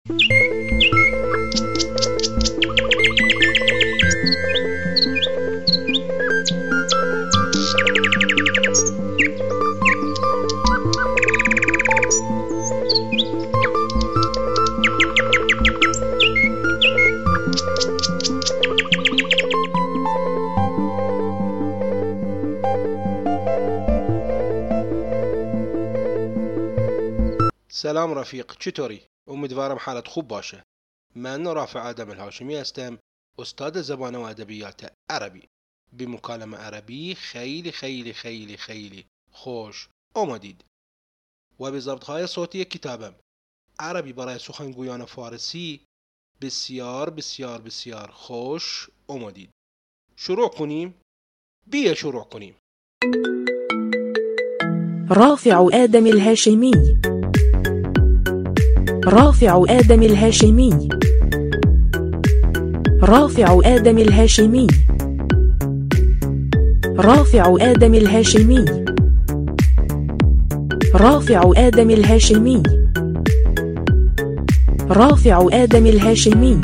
سلام رفیق، چطوری؟ امیدوارم حالت خوب باشه. من رافع آدم الهاشمی هستم، استاد زبان و ادبیات عربی. به مکالمه عربی خیلی خیلی خیلی خیلی خوش آمدید. و به ضبطهای صوتی کتابم عربی برای سخنگویان فارسی بسیار بسیار بسیار خوش آمدید. شروع کنیم؟ بیا شروع کنیم. رافع آدم الهاشمی، رافع آدم الهاشمی، رافع آدم الهاشمی، رافع آدم الهاشمی، رافع آدم الهاشمی، رافع آدم الهاشمی،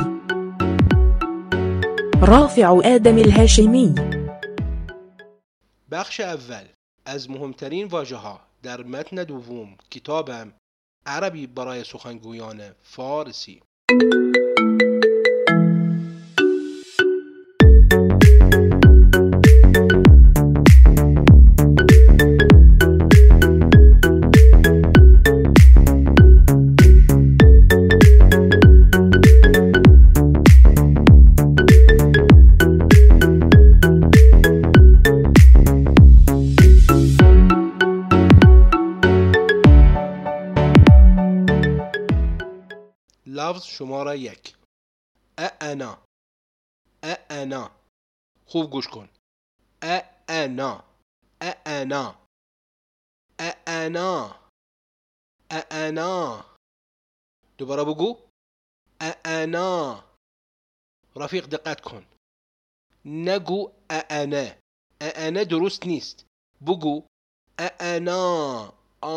رافع آدم الهاشمی. بخش اول از مهمترین واژه‌ها در متن دوم کتابم عربی برای سخنگویان فارسی. لفظ شماره 1 انا. انا خوب گوش کن. انا انا انا انا. دوباره بگو انا. رفیق دقت کن، نگو انا. انا درست نیست. بگو انا.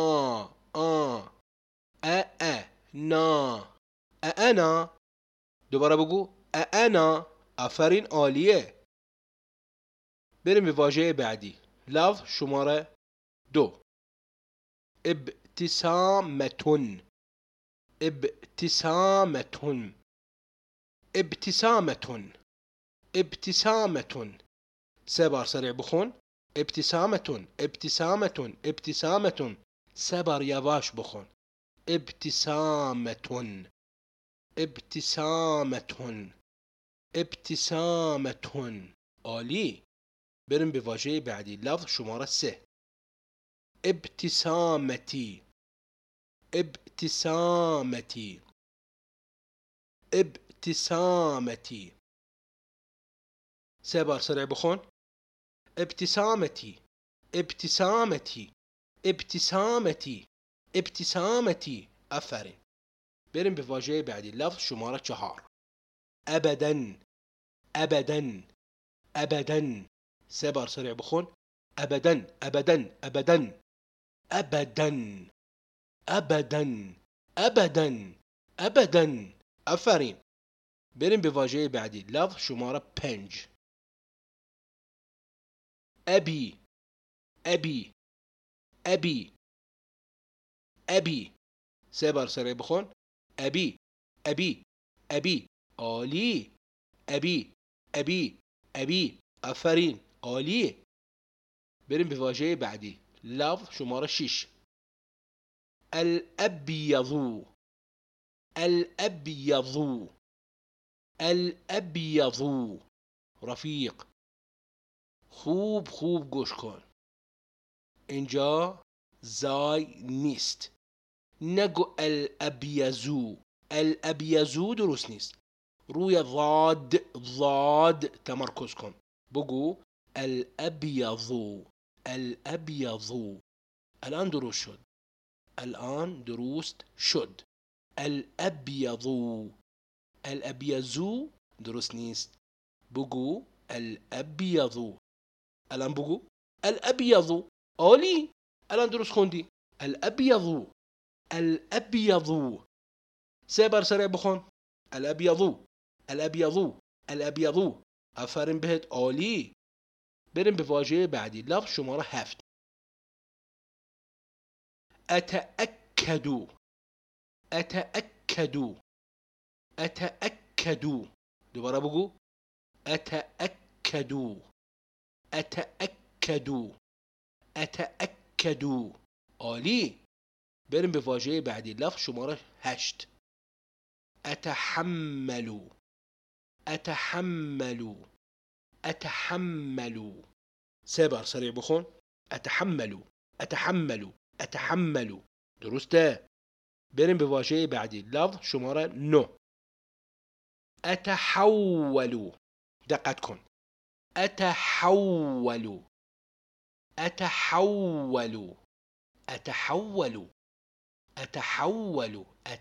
انا انا. دوباره بگو انا. آفرین، عالیه. بریم به واژه بعدی. لفظ شماره 2 ابتسامتون. ابتسامتون ابتسامتون ابتسامتون. 3 بار سریع بخون. ابتسامتون ابتسامتون ابتسامتون. 3 بار یواش بخون. ابتسامتون ابتسامتون ابتسامتون. عالی. بریم به واژه بعدی. لفظ شماره 3 ابتسامتی. ابتسامتی ابتسامتی. 3 بار سریع بخون. ابتسامتی ابتسامتی ابتسامتی ابتسامتی. آفرین. بریم به واژه بعدی. لفظ شماره 4 ابداً. ابداً ابداً. 3 بار سریع بخون. ابداً ابداً ابداً ابداً ابداً ابداً ابداً. آفرین. بریم به واژه بعدی. لفظ شماره 5 ابی. ابی ابی ابی. 3 بار سریع بخون. ابی ابی ابی. عالی. ابی ابی ابی. آفرین، عالیه. بریم به واژه بعدی. لفظ شماره 6 الابیض. الابیض الابیض. رفیق خوب خوب گوش کن. اینجا زای نیست. نگو الابیضو. الابیضو درست نیست. روی ضاد تمرکز کن. بگو الابیض. الابیض. الان درست شد. الان درست شد. الابیض. الابیضو درست نیست. بگو الابیض. الان بگو الابیض. عالی. الان درست خوندی. الابیض. الابیض. سه بار سریع بخون. الابيض، الابيض، الابيض. آفرین بهت، عالی. بریم به واژه بعدی، لفظ شماره 7. اتأکد، اتأکد، اتأکد. دوباره بگو. اتأکد، اتأکد، اتأکد. عالی. بریم به واژه بعدی، لفظ شماره 8. اتحمل، اتحمل، اتحمل. سه بار سریع بخون. اتحمل، اتحمل، اتحمل. درسته. بریم به واژه بعدی، لفظ شماره 9. اتحول. دقت کن. اتحول، اتحول، اتحول، اتحول.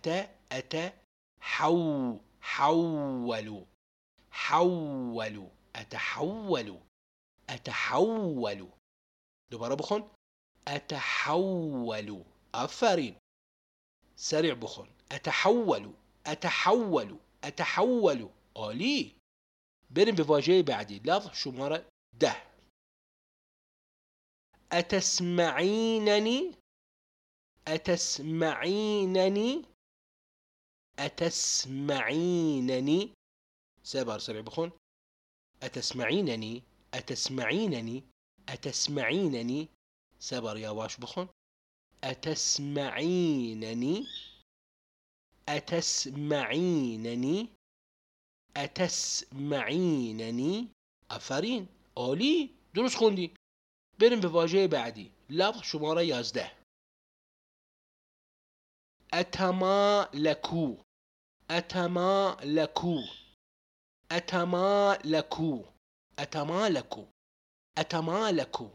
حول، حول، اتحول، اتحول. دوباره بخون. اتحول. آفرین. سریع بخون. اتحول، اتحول، اتحول. عالی. بریم به واژه بعدی، لفظ شماره 10. اتسمعیننی، اتسمعیننی، اتسمعیننی. سه بار سریع بخون. اتسمعیننی، اتسمعیننی، اتسمعیننی. سه بار یواش بخون. اتسمعیننی، اتسمعیننی، اتسمعیننی. آفرین، عالی. درست خوندی. بریم به واژه بعدی، لفظ شماره 11. اتمالکو، اتمالکو، اتمالکو، اتمالکو، اتمالکو.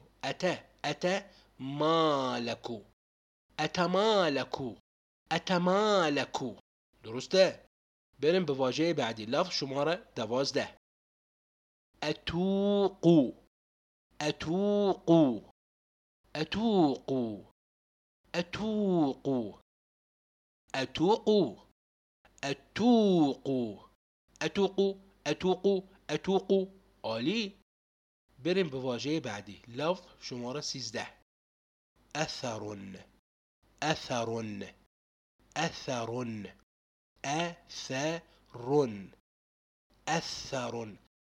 اتمالکو، اتمالکو، اتمالکو. درسته. بریم به واژه بعدی، لفظ شماره 12. اتوقو، اتوقو، اتوقو، اتوقو، اتوقو، اتوقو، اتوقو، اتوقو، اتوقو. عالی. بریم به واژه بعدی، لفظ شماره 13. اثرن، اثرن، اثرن، اثرن، اثرن.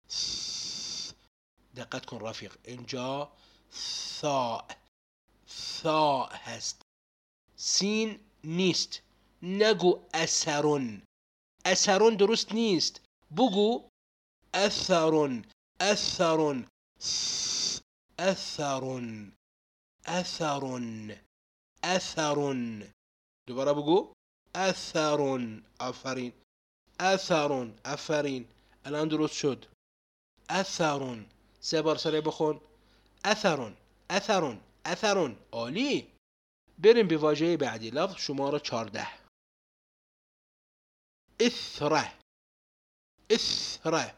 دقت کن رفیق، اینجا ثاء، ثاء هست، سین نیست. نگو اثرن، اثرن درست نیست. بگو اثرن، اثرن، اثرن، اثرن، اثرن. دوباره بگو اثرن. آفرین. اثرن. آفرین. الان درست شد. اثرن. سه بار سریع بخون. اثرن، اثرن، اثرن. عالی. بریم به واژه بعدی، لفظ شماره 14. اثره، اثره،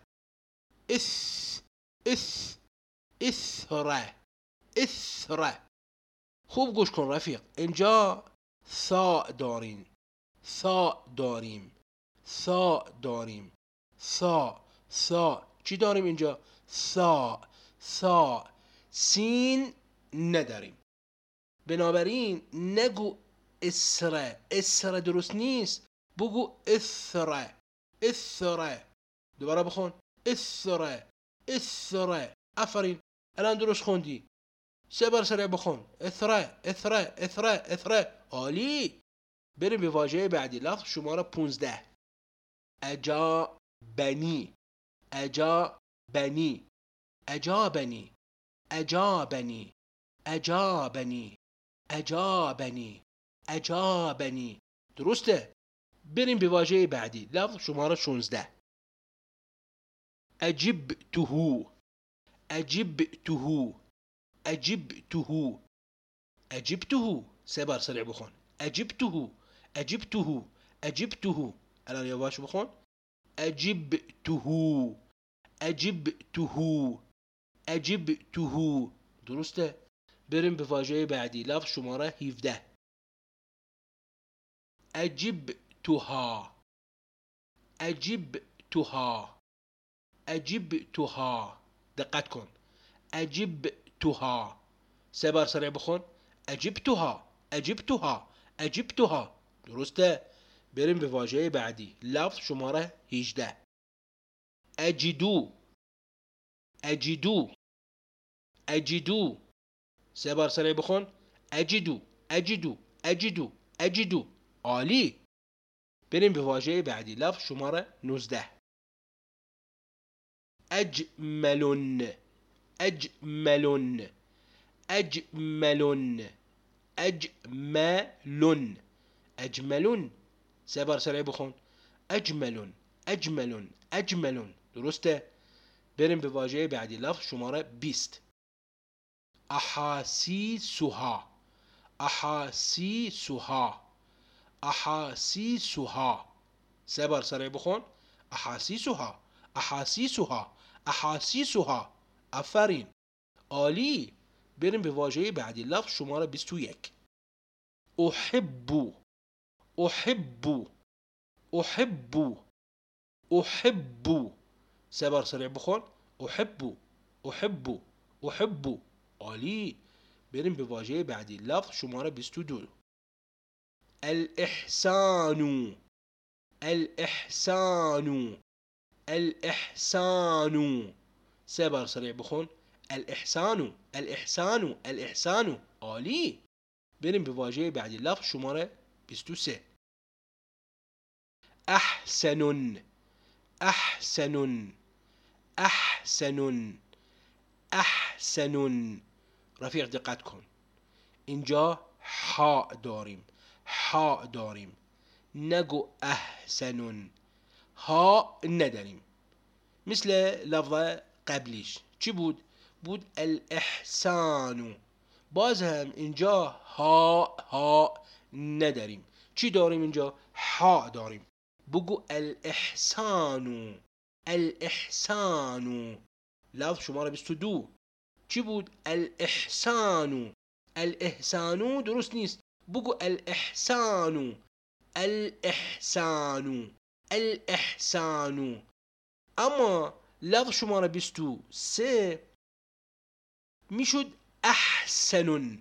اثره، اثره. خوب گوش کن رفیق، اینجا ثاء دارین، ثاء داریم، ثاء داریم، ثاء، ثاء. چی داریم اینجا؟ ثاء، ثاء. سین نداریم. بنابراین نگو اسره، اسره درست نیست. بگو اثره، اثره. دوباره بخون. اثره، اثره. آفرین. الان درست خوندی. سه بار سریع بخون. اثره، اثره، اثره، اثره. عالی. بریم به واژه بعدی، لفظ شماره 15. اجابنی، اجابنی، اجابنی، اجابنی، اجابنی، اجابنی، اجابنی. درسته. بریم به واژه بعدی، لفظ شماره 16. اجبته، اجبته، اجبته، اجبته. سه بار سریع بخون. اجبته، اجبته، اجبته. الان یواش بخون. اجبته، اجبته، اجبته. درسته. بریم به واژه بعدی، لفظ شماره 17. اجبتها، أجبتها أجبتها. دقت کن. أجبتها. 3 بار سریع بخون. أجبتها أجبتها أجبتها. درسته؟ بریم به واژه بعدی. لفظ شماره 18. أجدو أجدو أجدو. 3 بار سریع بخون. أجدو أجدو أجدو أجدو. عالی. بریم به واژه بعدی. لفظ شماره 19. أجمل أجمل أجمل أجمل أجمل. 3 بار سریع بخون. أجمل أجمل أجمل. درسته؟ بریم به واژه بعدی. لفظ شماره 20. أحاسيسها أحاسيسها أحاسيسها. 3 بار سریع بخون. أحاسيسها أحاسيسها أحاسيسها. آفرین. عالی. بریم به واژه بعدی. لفظ شماره 21. أحب أحب أحب أحب. 3 بار سریع بخون. أحب أحب أحب. عالی. بریم به واژه بعدی. لفظ شماره 22. الإحسان الإحسان الإحسان. 3 بار سریع بخون. الإحسان الإحسان الإحسان. عالی. بریم به واژه بعدی. لفظ شماره 23. أحسن أحسن أحسن أحسن. رفیق دقت کن. اینجا حاء داریم. حاء داریم. نگو احسن. ها نداریم. مثل لفظ قبلیش چی بود؟ بود الاحسان. باز هم اینجا ها نداریم. چی داریم اینجا؟ ها داریم. بگو الاحسان الاحسان. لفظ شماره 22 چی بود؟ الاحسان. الاحسان درست نیست. بگو الاحسان الاحسان الاحسان. اما لفظ شماره 23 میشد احسن.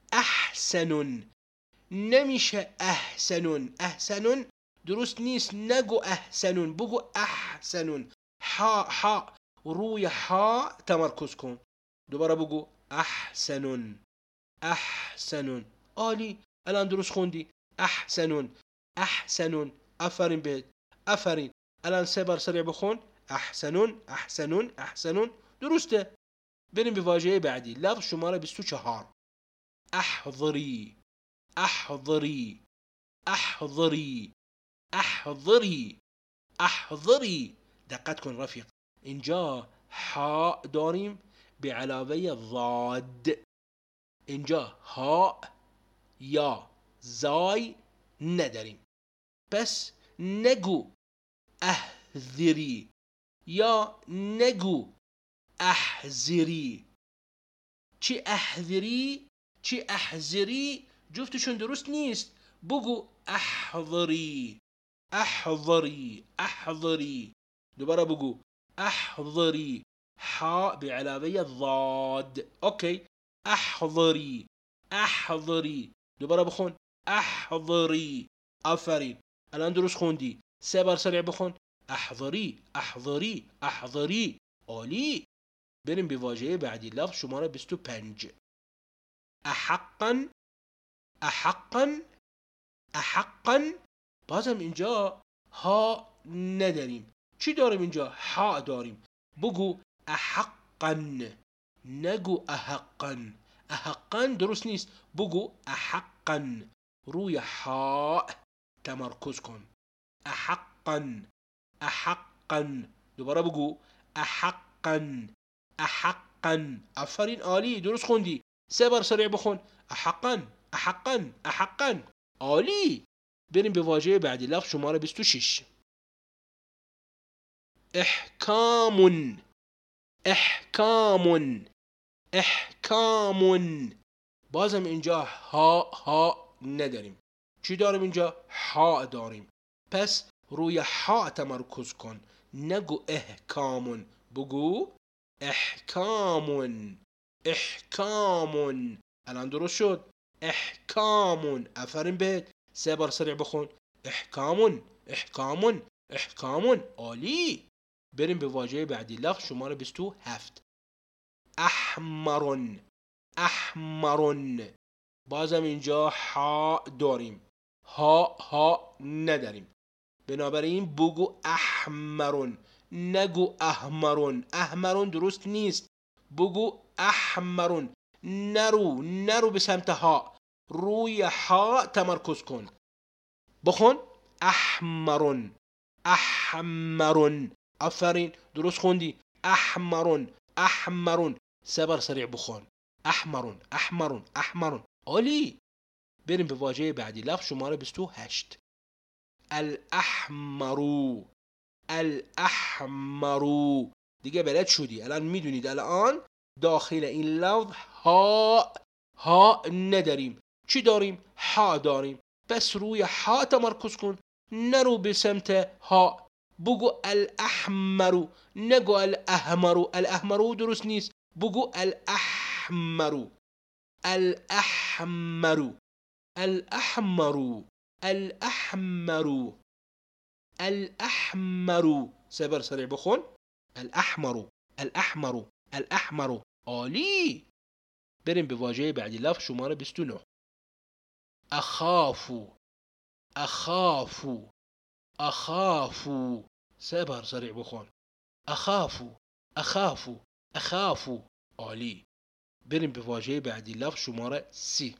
احسن نمیشه احسن. احسن درست نیست. نگو احسن. بگو احسن. ها روی ها تمرکز کن. دوباره بگو احسن احسن. عالی. الان درست خوندی. احسن احسن. آفرین بهت. آفرین. الان 3 بار سریع بخون. احسن احسن احسن. درسته. بریم به واژه بعدی. لفظ شماره 24. احضری احضری احضری احضری احضری. دقت کن رفیق. اینجا ها داریم به علاوه ضاد. اینجا ها یا زای نداریم. پس نگو احذری یا نگو احذری. چی احذری چی احذری جفتشون درست نیست. بگو احضری احضری احضری. دوباره بگو احضری. ها به علاوه ضاد. اوکی. احضری احضری. دوباره بخون. احضری. آفرین. الان درست خوندی. 3 بار سریع بخون. احضری احضری احضری. عالی. بریم به واژه بعدی. لفظ شماره 25. احقا احقا احقا. بازم اینجا ها نداریم. چی داریم اینجا؟ ها داریم. بگو احقا. نگو احقا. احقا درست نیست. بگو احقا. روی ها تمرکز کن. احقا احقا. دوباره بگو احقا احقا. آفرین. عالی. درست خوندی. 3 بار سریع بخون. احقا احقا احقا. عالی. بریم به واژه بعدی. لفظ شماره 26. احکام احکام احکام. بازم اینجا ها نداریم. چی داریم اینجا؟ ها داریم. پس روی حا تمرکز کن، نگو احکامون، بگو احکامون. احکامون. الان درست شد. احکامون. آفرین بهت. 3 بار سریع بخون. احکامون، احکامون، احکامون. عالی. بریم به واژه بعدی، لفظ شماره 27. احمرون. احمرون. بازم اینجا ها داریم، ها نداریم. بنابراین بگو احمرون، نگو احمرون. احمرون درست نیست. بگو احمرون. نرو به سمت ها، روی ها تمرکز کن. بخون احمرون. احمرون. آفرین، درست خوندی. احمرون، احمرون. 3 بار سریع بخون. احمرون، احمرون، احمرون. عالی. بریم به واژه بعدی، لفظ شماره 28. الاحمرو. الاحمرو. دیگه بلد شدی. الان میدونید الان داخل این لفظ ها نداریم. چی داریم؟ ها داریم. پس روی ها تمرکز کن، نرو به سمت ها. بگو الاحمرو، نگو الاحمرو. الاحمرو درست نیست. بگو الاحمرو. الاحمرو. الاحمرو. الاحمرو. الاحمرو. 3 بار سریع بخون. الاحمرو، الاحمرو، الاحمرو. عالی. بریم به واژه بعدی، لفظ شماره 29. اخافو. اخافو. اخافو. 3 بار سریع بخون. اخافو، اخافو، اخافو. عالی. بریم به واژه بعدی، لفظ شماره 30.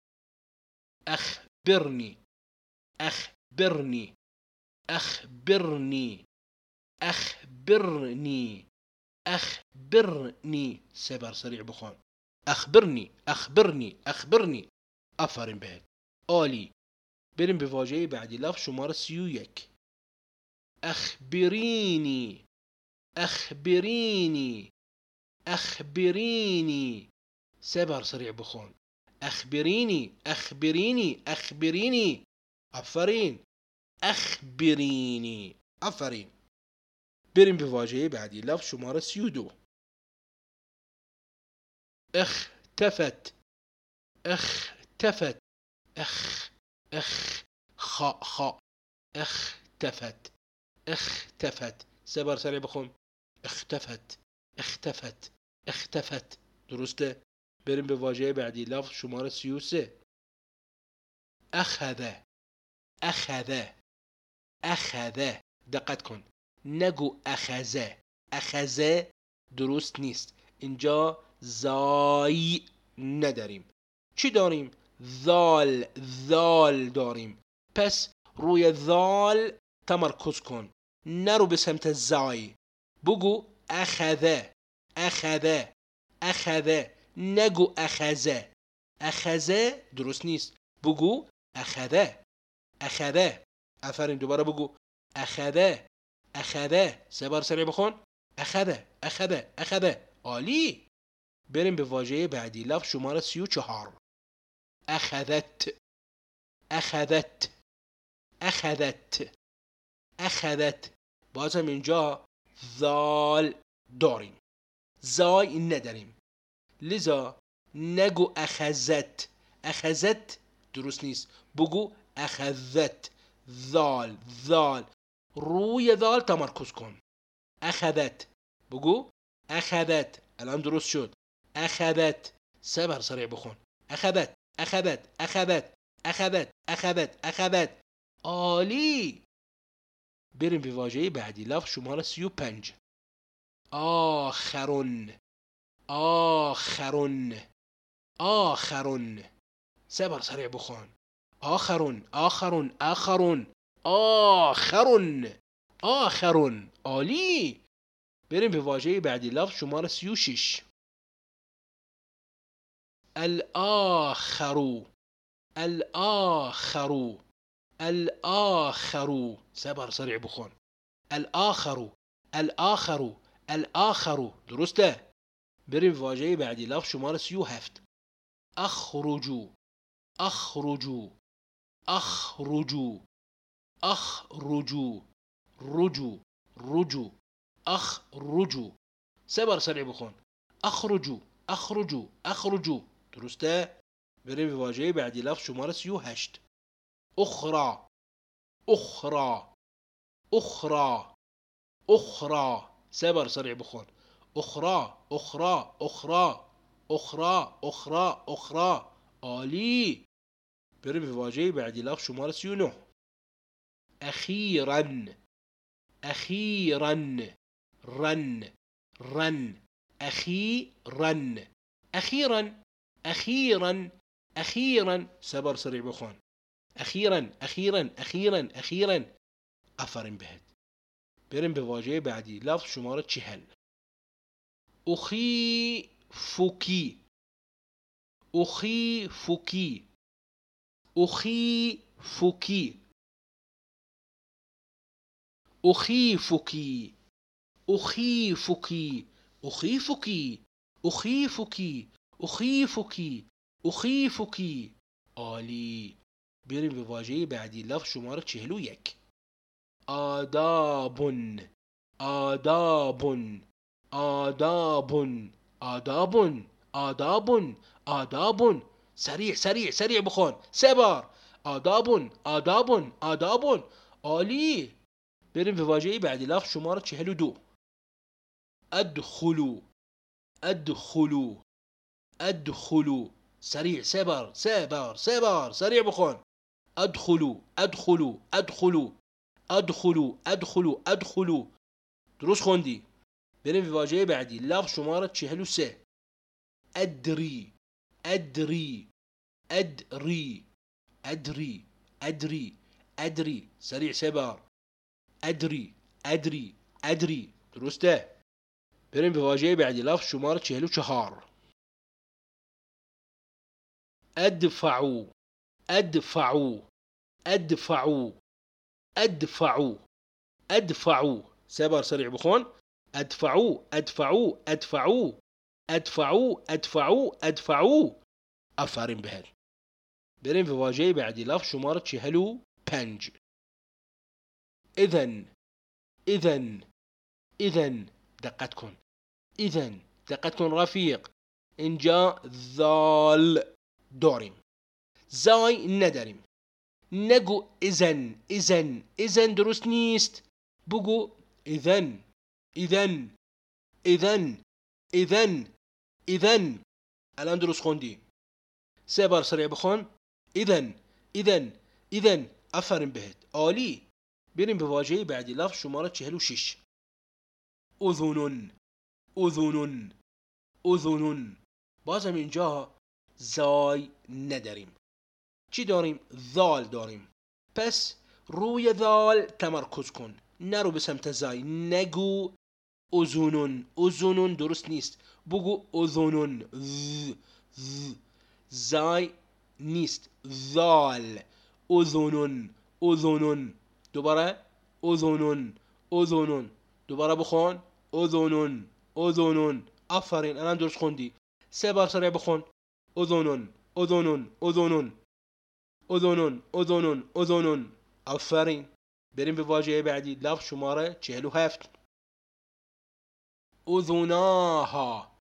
اخبرنی. اخبرنی. اخبرنی. اخبرنی. اخبرنی. 3 بار سریع بخون. اخبرنی، اخبرنی، اخبرنی. آفرین بهت. عالی. بریم به واژه بعدی، لفظ شماره 31. اخبرینی. اخبرینی. اخبرینی. 3 بار سریع بخون. اخبرینی، اخبرینی، اخبرینی. آفرین. اخبرینی. آفرین. بریم به واژه بعدی، لفظ شماره 32. اختفت. اختفت. خا. اختفت. اختفت. 3 بار سریع بخون. اختفت. اختفت. اختفت. درسته. بریم به واژه بعدی، لفظ شماره 33. اخذ. اخذ. اخذ. دقت کن، نگو اخذه. اخذه درست نیست. اینجا زای نداریم. چی داریم؟ ذال. ذال داریم. پس روی ذال تمرکز کن، نرو به سمت زای. بگو اخذه. اخذه. اخذه. نگو اخذه. اخذه درست نیست. بگو اخذه. اخذه. آفرین. دوباره بگو اخذه. اخذه. 3 بار سریع بخون. اخذه. اخذه. اخذه. عالی. بریم به واژه بعدی، لفظ شماره 34. اخذت. اخذت. اخذت. اخذت. بازم اینجا ذال داریم، زای نداریم. لذا نگو اخذت. اخذت درست نیست. بگو اخذت. ذال. ذال. روی ذال تمرکز کن. اخذت. بگو اخذت. الان درست شد. اخذت. 3 بار سریع بخون. اخذت. اخذت. اخذت. اخذت. اخذت. اخذت. عالی. بریم به واژه بعدی، لفظ شماره 35. آخرون. آخرون. آخرون. 3 بار سریع بخون. آخرون. آخرون. آخرون. آخرون. آخرون. عالی. بریم به واژه بعدی، لفظ شماره 36. الآخرو. الآخرو. الآخرو. 3 بار سریع بخون. الآخرو. الآخرو. الآخرو. درسته. بریم به واژه بعدی، لفظ شماره 37. اخرجو. اخرجو. اخرجو. أخرجوا رجو رجو أخرجوا. سبار سريع بخون. أخرجوا أخرجوا أخرجوا. درسته؟ بریم به واژه بعدی لفظ شماره 38. أخرى أخرى أخرى أخرى. سبار سريع بخون. أخرى أخرى أخرى أخرى أخرى أخرى. عالی. بریم به واژه بعدی لفظ شماره 39. أخيرا أخيرا رن رن أخيرا أخيرا أخيرا أخيرا. سبر سريع بخون. أخيرا أخيرا أخيرا أخيرا. أفرین بهت. بریم به واژه بعدی لفظ شماره 40. أخيفك أخيفك أخيفك أخيفك أخيفك أخيفك أخيفك أخيفك أخيفك. عالی. بریم به واژه بعدی لفظ شماره 41. آداب آداب آداب آداب آداب آداب. سریع سریع سریع بخون. 3 بار. آداب آداب آداب. عالی. بریم به واژه بعدی لفظ شماره 42. ادخلوا ادخلوا ادخلوا. سریع 3 بار 3 بار 3 بار. سریع بخون. ادخلوا ادخلوا ادخلوا ادخلوا ادخلوا ادخلوا. درست خوندی. بریم به واژه بعدی لفظ شماره 43. ادری ادری ادری ادری ادری ادری. سریع 3 بار. ادری ادری ادری. درسته؟ بریم به واژه بعدی لفظ شماره 44. ادفعوا ادفعوا ادفعوا ادفعوا ادفعوا. 3 بار. سریع بخون. ادفعوا ادفعوا ادفعوا ادفعوا ادفعوا ادفعوا. آفرین بهت. بریم به واژه بعدی لفظ شماره 45. اذن اذن اذن. دقت کن. اذن دقت کن رفیق. اینجا ذال داریم، زای نداریم. نگو اذن اذن اذن. درست نیست. بگو اذن اذن اذن اذن اذن. الان درست خوندی. 3 بار سریع بخون. اذن اذن اذن. آفرین بهت. عالی. بریم به واژه بعدی لفظ شماره 46. اذن اذن اذن. بازم اینجا زای نداریم. چی داریم؟ ذال داریم. پس روی ذال تمرکز کن. نرو به سمت زای. نگو اذنون اذنون. درست نیست. بگو اذنون. زای نیست. ذال. اذنون اذنون. دوباره اذنون اذنون. دوباره بخون. اذنون اذنون. آفرین. الان درست خوندی. 3 بار سریع بخون. اذنون اذنون اذنون اذنون اذنون اذنون. آفرین. بریم به واژه بعدی لفظ شماره 47. اذناها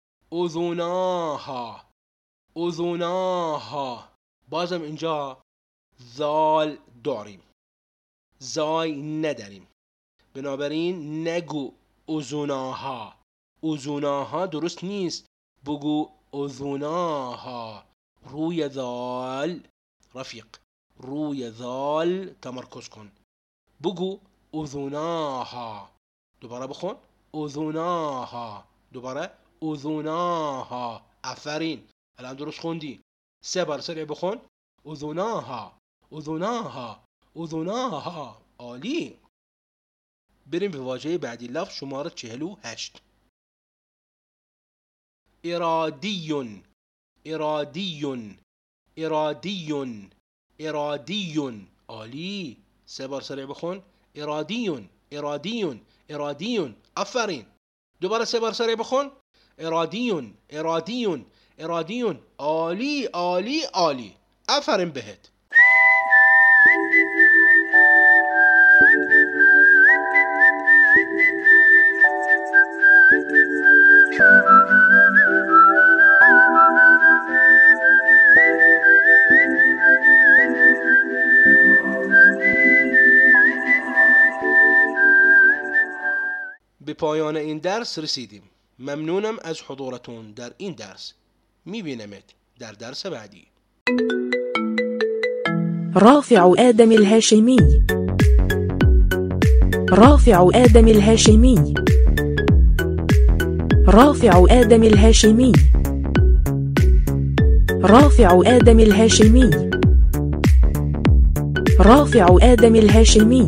اذناها اذناها. بازم اینجا ذال داریم، زای نداریم. بنابراین نگو اذناها. اذناها درست نیست. بگو اذناها. روی ذال رفیق. روی ذال تمرکز کن. بگو اذناها. دوباره بخون. اذناها. دوباره اذناها. آفرین. الان درست خوندی. 3 بار سریع بخون. اذناها اذناها اذناها. عالی. بریم به واژه بعدی لفظ شماره 48. ارادی ارادی ارادی ارادی. عالی. 3 بار سریع بخون. ارادی ارادی ارادی. آفرین. دوباره 3 بار سریع بخون. ارادی ارادی ارادی. عالی عالی عالی. آفرین بهت. بپایان این درس رسیدیم. ممنونم از حضورتون در این درس. میبینمت در درس بعدی. رافع آدم الهاشمي. رافع آدم الهاشمي. رافع آدم الهاشمي. رافع آدم الهاشمي. رافع آدم الهاشمي.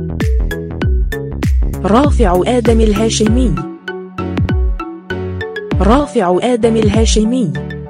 رافع آدم الهاشمي. رافع آدم الهاشمي.